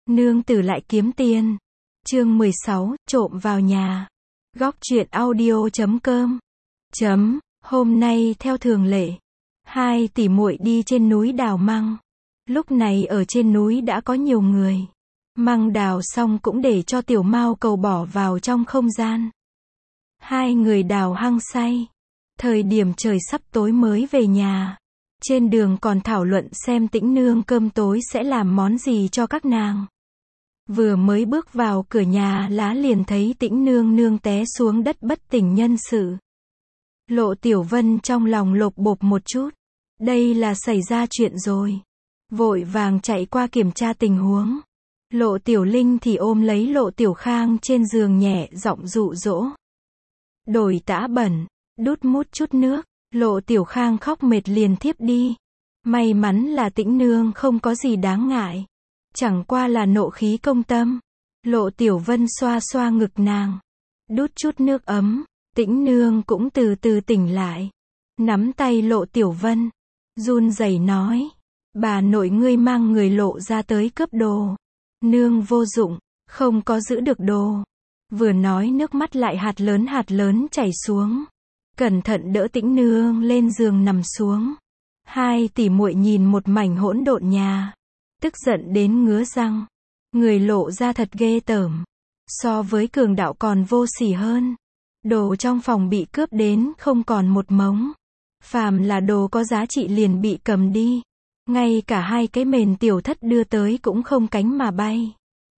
Nương tử lại kiếm tiền. Chương 16, trộm vào nhà. Góc truyện audio.com. Hôm nay theo thường lệ, hai tỷ muội đi trên núi đào măng. Lúc này ở trên núi đã có nhiều người. Măng đào xong cũng để cho tiểu mao cầu bỏ vào trong không gian. Hai người đào hăng say. Thời điểm trời sắp tối mới về nhà. Trên đường còn thảo luận xem Tĩnh nương cơm tối sẽ làm món gì cho các nàng. Vừa mới bước vào cửa nhà lá liền thấy Tĩnh nương nương té xuống đất bất tỉnh nhân sự. Lộ Tiểu Vân trong lòng lột bột một chút. Đây là xảy ra chuyện rồi. Vội vàng chạy qua kiểm tra tình huống. Lộ Tiểu Linh thì ôm lấy Lộ Tiểu Khang trên giường nhẹ giọng dụ dỗ. Đổi tã bẩn, đút mút chút nước. Lộ Tiểu Khang khóc mệt liền thiếp đi. May mắn là Tĩnh nương không có gì đáng ngại. Chẳng qua là nộ khí công tâm. Lộ Tiểu Vân xoa xoa ngực nàng. Đút chút nước ấm. Tĩnh nương cũng từ từ tỉnh lại. Nắm tay Lộ Tiểu Vân. Run rẩy nói. Bà nội ngươi mang người Lộ ra tới cướp đồ. Nương vô dụng, không có giữ được đồ. Vừa nói nước mắt lại hạt lớn chảy xuống. Cẩn thận đỡ Tĩnh nương lên giường nằm xuống. Hai tỷ muội nhìn một mảnh hỗn độn nhà. Tức giận đến ngứa răng. Người Lộ ra thật ghê tởm. So với cường đạo còn vô sỉ hơn. Đồ trong phòng bị cướp đến không còn một mống. Phàm là đồ có giá trị liền bị cầm đi. Ngay cả hai cái mền tiểu thất đưa tới cũng không cánh mà bay.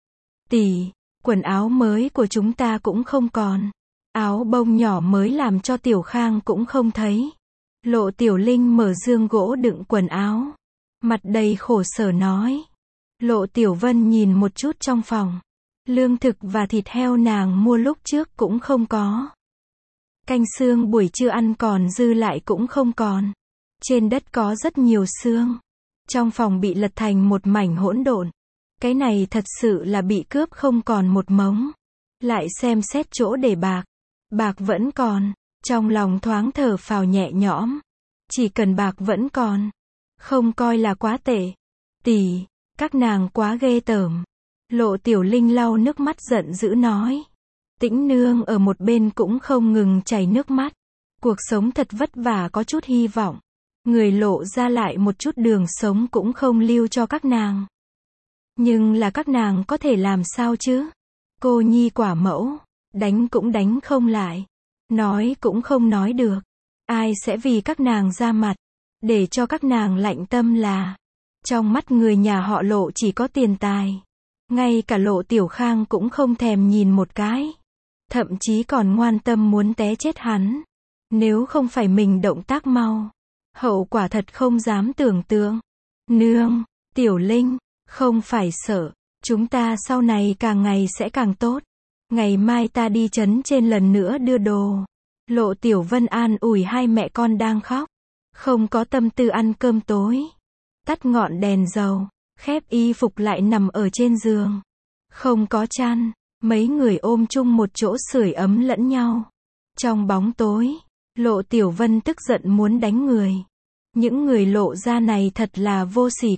Tỷ, quần áo mới của chúng ta cũng không còn. Áo bông nhỏ mới làm cho Tiểu Khang cũng không thấy. Lộ Tiểu Linh mở dương gỗ đựng quần áo. Mặt đầy khổ sở nói. Lộ Tiểu Vân nhìn một chút trong phòng. Lương thực và thịt heo nàng mua lúc trước cũng không có. Canh xương buổi trưa ăn còn dư lại cũng không còn. Trên đất có rất nhiều xương. Trong phòng bị lật thành một mảnh hỗn độn. Cái này thật sự là bị cướp không còn một mống. Lại xem xét chỗ để bạc. Bạc vẫn còn. Trong lòng thoáng thở phào nhẹ nhõm. Chỉ cần bạc vẫn còn. Không coi là quá tệ. Tỷ, các nàng quá ghê tởm. Lộ Tiểu Linh lau nước mắt giận dữ nói. Tĩnh nương ở một bên cũng không ngừng chảy nước mắt. Cuộc sống thật vất vả có chút hy vọng. Người Lộ ra lại một chút đường sống cũng không lưu cho các nàng. Nhưng là các nàng có thể làm sao chứ? Cô nhi quả mẫu. Đánh cũng đánh không lại. Nói cũng không nói được. Ai sẽ vì các nàng ra mặt. Để cho các nàng lạnh tâm là. Trong mắt người nhà họ Lộ chỉ có tiền tài. Ngay cả Lộ Tiểu Khang cũng không thèm nhìn một cái. Thậm chí còn ngoan tâm muốn té chết hắn. Nếu không phải mình động tác mau. Hậu quả thật không dám tưởng tượng. Nương, Tiểu Linh, không phải sợ. Chúng ta sau này càng ngày sẽ càng tốt. Ngày mai ta đi trấn trên lần nữa đưa đồ. Lộ Tiểu Vân an ủi hai mẹ con đang khóc. Không có tâm tư ăn cơm tối. Tắt ngọn đèn dầu. Khép y phục lại nằm ở trên giường. Không có chăn. Mấy người ôm chung một chỗ sưởi ấm lẫn nhau. Trong bóng tối. Lộ Tiểu Vân tức giận muốn đánh người. Những người Lộ ra này thật là vô sỉ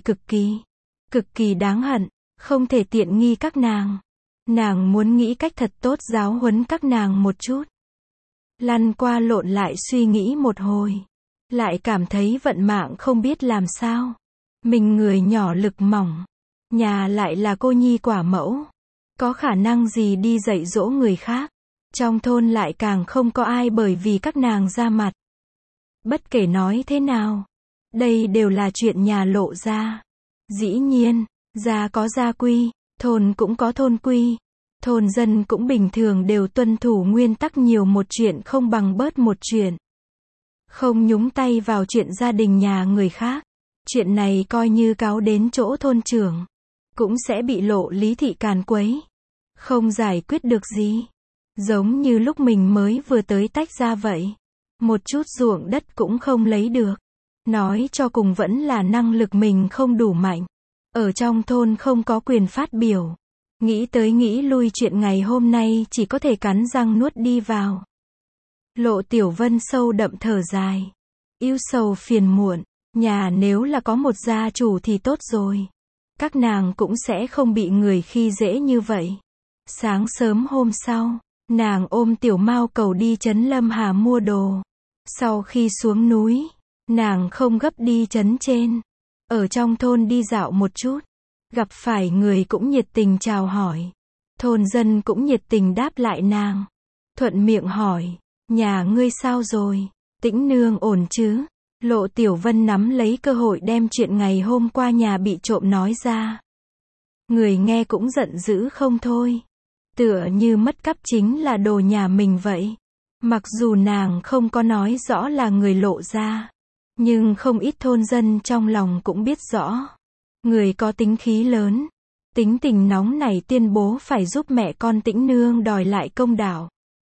cực kỳ đáng hận. Không thể tiện nghi các nàng. Nàng muốn nghĩ cách thật tốt giáo huấn các nàng một chút. Lăn qua lộn lại suy nghĩ một hồi. Lại cảm thấy vận mạng không biết làm sao. Mình người nhỏ lực mỏng. Nhà lại là cô nhi quả mẫu. Có khả năng gì đi dạy dỗ người khác. Trong thôn lại càng không có ai bởi vì các nàng ra mặt. Bất kể nói thế nào. Đây đều là chuyện nhà Lộ ra. Dĩ nhiên, gia có gia quy, thôn cũng có thôn quy. Thôn dân cũng bình thường đều tuân thủ nguyên tắc nhiều một chuyện không bằng bớt một chuyện. Không nhúng tay vào chuyện gia đình nhà người khác. Chuyện này coi như cáo đến chỗ thôn trưởng. Cũng sẽ bị Lộ Lý thị càn quấy. Không giải quyết được gì. Giống như lúc mình mới vừa tới tách ra vậy. Một chút ruộng đất cũng không lấy được. Nói cho cùng vẫn là năng lực mình không đủ mạnh. Ở trong thôn không có quyền phát biểu. Nghĩ tới nghĩ lui chuyện ngày hôm nay chỉ có thể cắn răng nuốt đi vào. Lộ Tiểu Vân sâu đậm thở dài. Ưu sầu phiền muộn. Nhà nếu là có một gia chủ thì tốt rồi. các nàng cũng sẽ không bị người khi dễ như vậy. Sáng sớm hôm sau, nàng ôm Tiểu Mao Cầu đi trấn Lâm Hà mua đồ. Sau khi xuống núi, nàng không gấp đi trấn trên. Ở trong thôn đi dạo một chút, gặp phải người cũng nhiệt tình chào hỏi. Thôn dân cũng nhiệt tình đáp lại nàng. Thuận miệng hỏi, nhà ngươi sao rồi? Tĩnh nương ổn chứ? Lộ Tiểu Vân nắm lấy cơ hội đem chuyện ngày hôm qua nhà bị trộm nói ra. Người nghe cũng giận dữ không thôi. Tựa như mất cắp chính là đồ nhà mình vậy. Mặc dù nàng không có nói rõ là người Lộ ra, nhưng không ít thôn dân trong lòng cũng biết rõ. Người có tính khí lớn, tính tình nóng nảy tuyên bố phải giúp mẹ con Tĩnh nương đòi lại công đạo.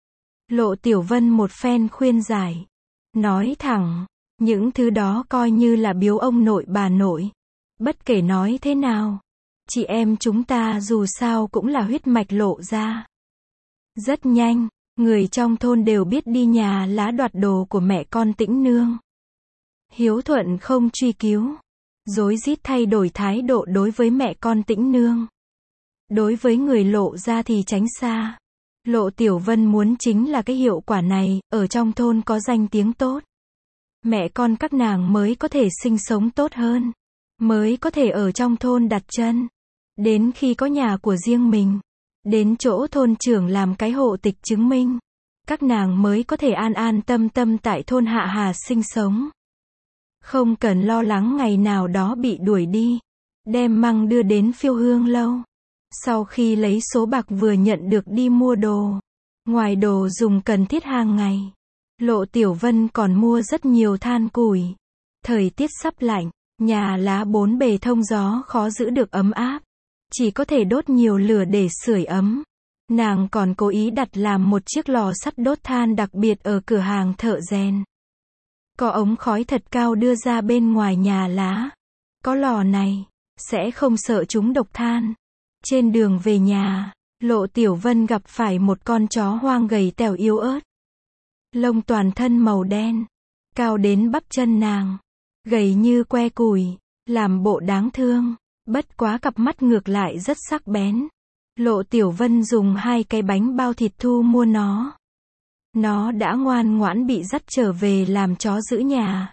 Lộ Tiểu Vân một phen khuyên giải, nói thẳng, những thứ đó coi như là biếu ông nội bà nội. Bất kể nói thế nào, chị em chúng ta dù sao cũng là huyết mạch Lộ ra. Rất nhanh, người trong thôn đều biết đi nhà lá đoạt đồ của mẹ con Tĩnh nương. Hiếu thuận không truy cứu, rối rít thay đổi thái độ đối với mẹ con Tĩnh nương. Đối với người Lộ ra thì tránh xa. Lộ Tiểu Vân muốn chính là cái hiệu quả này, ở trong thôn có danh tiếng tốt. Mẹ con các nàng mới có thể sinh sống tốt hơn, mới có thể ở trong thôn đặt chân. Đến khi có nhà của riêng mình, đến chỗ thôn trưởng làm cái hộ tịch chứng minh, các nàng mới có thể an an tâm tâm tại thôn Hạ Hà sinh sống. Không cần lo lắng ngày nào đó bị đuổi đi, đem măng đưa đến Phiêu Hương lâu. Sau khi lấy số bạc vừa nhận được đi mua đồ, ngoài đồ dùng cần thiết hàng ngày, Lộ Tiểu Vân còn mua rất nhiều than củi. Thời tiết sắp lạnh, nhà lá bốn bề thông gió khó giữ được ấm áp, chỉ có thể đốt nhiều lửa để sưởi ấm. Nàng còn cố ý đặt làm một chiếc lò sắt đốt than đặc biệt ở cửa hàng thợ rèn. Có ống khói thật cao đưa ra bên ngoài nhà lá. Có lò này, sẽ không sợ chúng độc than. Trên đường về nhà, Lộ Tiểu Vân gặp phải một con chó hoang gầy tèo yếu ớt. Lông toàn thân màu đen, cao đến bắp chân nàng, gầy như que củi, làm bộ đáng thương. Bất quá cặp mắt ngược lại rất sắc bén. Lộ Tiểu Vân dùng 2 cái bánh bao thịt thu mua nó. Nó đã ngoan ngoãn bị dắt trở về làm chó giữ nhà.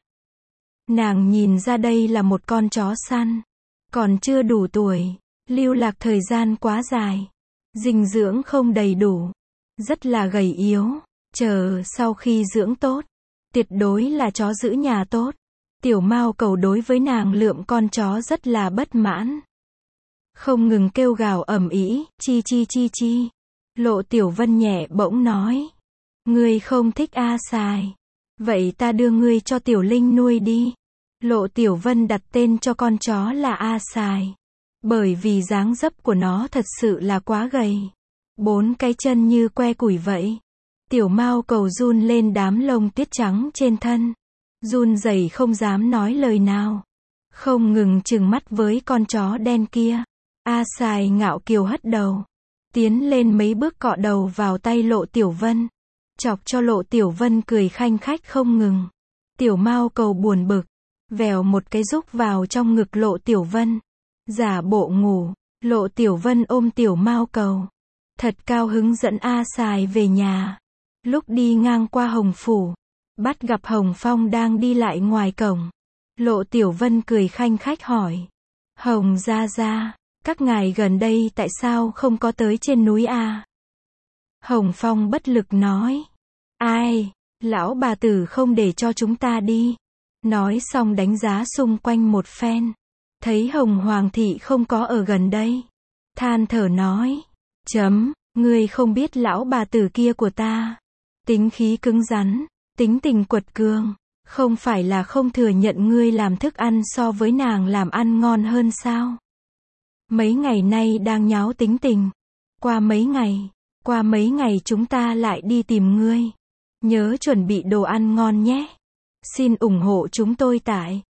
Nàng nhìn ra đây là một con chó săn, còn chưa đủ tuổi, lưu lạc thời gian quá dài, dinh dưỡng không đầy đủ, rất là gầy yếu. Chờ sau khi dưỡng tốt, tuyệt đối là chó giữ nhà tốt. Tiểu Mao Cầu đối với nàng lượm con chó rất là bất mãn, không ngừng kêu gào ầm ĩ, chi chi chi chi. Lộ Tiểu Vân nhẹ bỗng nói, ngươi không thích A Sài, vậy ta đưa ngươi cho Tiểu Linh nuôi đi. Lộ Tiểu Vân đặt tên cho con chó là A Sài, bởi vì dáng dấp của nó thật sự là quá gầy, 4 cái chân như que củi vậy. Tiểu Mao Cầu run lên đám lông tuyết trắng trên thân, run rẩy không dám nói lời nào, không ngừng trừng mắt với con chó đen kia. A Sài ngạo kiều hất đầu, tiến lên mấy bước cọ đầu vào tay Lộ Tiểu Vân, chọc cho Lộ Tiểu Vân cười khanh khách không ngừng. Tiểu Mao Cầu buồn bực, vèo một cái rúc vào trong ngực Lộ Tiểu Vân, giả bộ ngủ. Lộ Tiểu Vân ôm Tiểu Mao Cầu, thật cao hứng dẫn A Sài về nhà. Lúc đi ngang qua Hồng Phủ, bắt gặp Hồng Phong đang đi lại ngoài cổng. Lộ Tiểu Vân cười khanh khách hỏi, Hồng gia gia, các ngài gần đây tại sao không có tới trên núi à? Hồng Phong bất lực nói, ai, lão bà tử không để cho chúng ta đi. Nói xong đánh giá xung quanh một phen, thấy Hồng Hoàng thị không có ở gần đây, than thở nói, ngươi không biết lão bà tử kia của ta, tính khí cứng rắn, tính tình quật cường, không phải là không thừa nhận ngươi làm thức ăn so với nàng làm ăn ngon hơn sao? Mấy ngày nay đang nháo tính tình, qua mấy ngày chúng ta lại đi tìm ngươi, nhớ chuẩn bị đồ ăn ngon nhé. Xin ủng hộ chúng tôi tại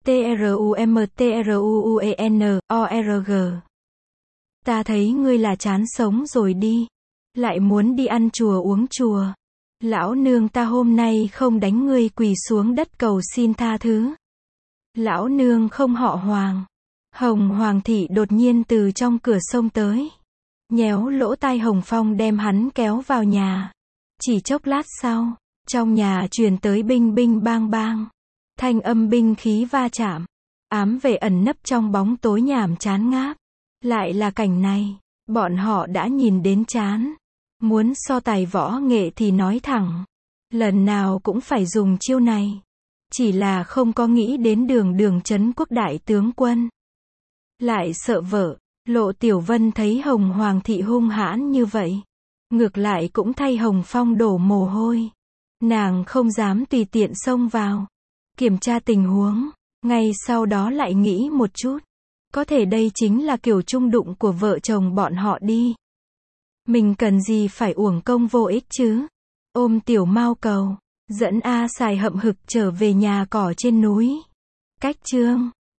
trumtrumuenen.org. Ta thấy ngươi là chán sống rồi đi, lại muốn đi ăn chùa uống chùa. Lão nương ta hôm nay không đánh ngươi quỳ xuống đất cầu xin tha thứ. Lão nương không họ Hoàng, Hồng Hoàng thị đột nhiên từ trong cửa xông tới. Nhéo lỗ tai Hồng Phong đem hắn kéo vào nhà. Chỉ chốc lát sau, trong nhà truyền tới binh binh bang bang. Thanh âm binh khí va chạm. Ám vệ ẩn nấp trong bóng tối nhàm chán ngáp. Lại là cảnh này, bọn họ đã nhìn đến chán. Muốn so tài võ nghệ thì nói thẳng. Lần nào cũng phải dùng chiêu này. Chỉ là không có nghĩ đến Đường trấn quốc đại tướng quân. Lại sợ vợ, Lộ Tiểu Vân thấy Hồng Hoàng thị hung hãn như vậy. Ngược lại cũng thay Hồng Phong đổ mồ hôi. Nàng không dám tùy tiện xông vào. Kiểm tra tình huống, ngay sau đó lại nghĩ một chút. Có thể đây chính là kiểu chung đụng của vợ chồng bọn họ đi. Mình cần gì phải uổng công vô ích chứ? Ôm Tiểu Mao Cầu, dẫn A Sài hậm hực trở về nhà cỏ trên núi. Cách chương